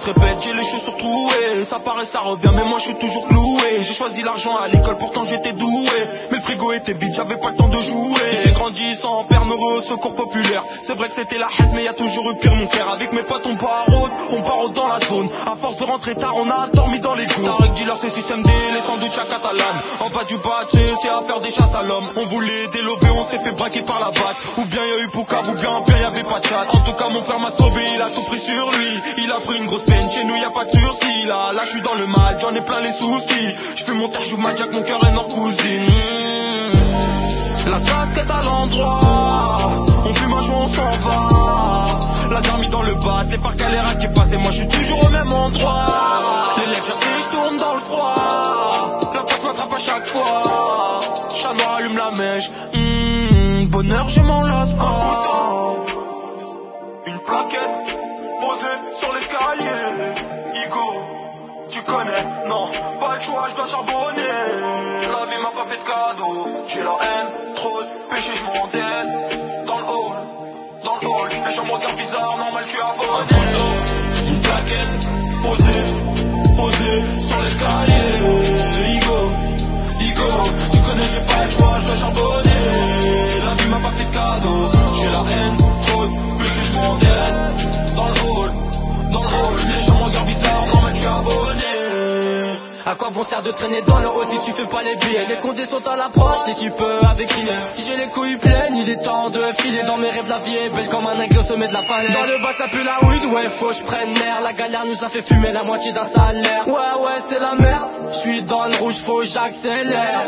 se répète, j'ai les chaussures trouées. Ça paraît, ça revient, mais moi je suis toujours cloué. J'ai choisi l'argent à l'école, pourtant j'étais doué. Mais le frigo était vide, j'avais pas le temps de jouer. J'ai grandi sans père, heureux au secours populaire. C'est vrai que c'était la haine, mais y a toujours eu pire mon frère. Avec mes potes on parode dans la zone. À force de rentrer tard, on a dormi dans les cours. Tarek dealer, c'est système D, les sandwichs à catalane. En bas du bâtiment, c'est à faire des chasses à l'homme. On voulait délover, on s'est fait braquer par la batte. Ou bien y a eu Poucave, ou bien y avait pas de chat. En tout cas mon frère m'a sauvé, il a tout pris sur lui. Il a pris une grosse peine, chez nous y a pas de sursis. Là je suis dans le mal, j'en ai plein les soucis. Je fais mon terre, joue ma jack, mon cœur est nord cousine. La casquette à l'endroit, on fume un joint, on s'en va. Laser mis dans le bas, les phares Calera qui passent et moi je suis toujours au même endroit. Les lèvres jersey, je tourne dans le froid. La passe m'attrape à chaque fois. Chat noir allume la mèche. Bonheur, je m'en lasse pas. Une plaquette posée sur l'escalier. Igo, tu connais, non, pas le choix, je dois charbonner. La vie m'a pas fait de cadeau. J'ai la haine, trop de péché, je m'endette. Dans le hall, les gens me regardent bizarre, normal, je suis abonné. Un couteau, une plaquette posée sur l'escalier. Igo, tu connais, j'ai pas le choix, je dois charbonner. La vie m'a pas fait de cadeau. J'ai la haine, trop de péché, je m'endette. Dans le hall, les gens me regardent bizarre, normal, je suis abonné. À quoi bon sert de traîner dans le haut si tu fais pas les billets? Les condés sont à l'approche, les types avec qui j'ai les couilles pleines, il est temps de filer. Dans mes rêves la vie est belle comme un aigle au sommet de la falaise. Dans le bas ça pue la weed, ouais faut je prenne l'air. La galère nous a fait fumer la moitié d'un salaire. Ouais c'est la merde, je suis dans le rouge, faut j'accélère.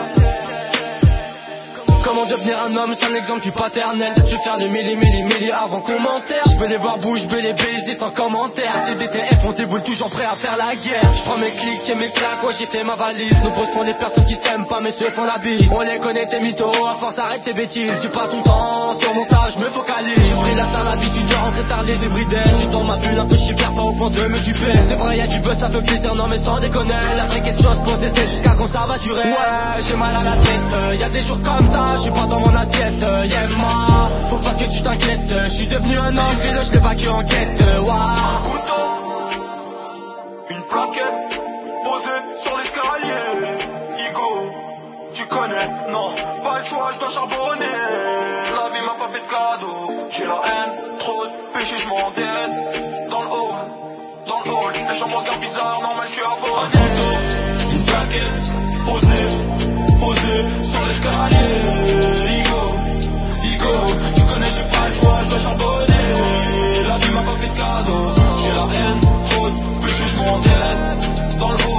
Comment devenir un homme, c'est un exemple du paternel. Je vais faire le milli avant commentaire. Je veux les voir bouger, je veux les baiser sans commentaire. TDTF on déboule toujours prêt à faire la guerre. Je prends mes clics et mes claques, ouais j'ai fait ma valise. Nombreux sont les personnes qui s'aiment pas mais ceux font la bise. On les connaît tes mythos, à force arrête tes bêtises. J'ai pas ton temps, sur mon tas je me focalise. J'ai pris la sale habitude de rentrer tard les hybrides. Je suis dans ma bulle un peu chipère, pas au point de me duper. C'est vrai y'a du buzz, ça fait plaisir, non mais sans déconner. La vraie question à se poser c'est jusqu'à quand ça va durer. Ouais j'ai mal à la tête, y'a des jours comme ça. Je suis pas dans mon assiette, moi faut pas que tu t'inquiètes. Je suis devenu un homme, je suis je l'ai pas que en quête. Un couteau, une plaquette posée sur l'escalier. Igo, tu connais, non, pas le choix, je dois charbonner. La vie m'a pas fait de cadeau. J'ai la haine, trop de péché, je m'endette. Dans le hall, les gens me regardent bizarre, normal, je suis abonné. Un couteau, une plaquette posée sur l'escalier. Igo, tu connais, j'ai pas le choix, je dois charbonner. La vie m'a pas fait de cadeau. J'ai la haine, trop de péché, je m'endette. Dans le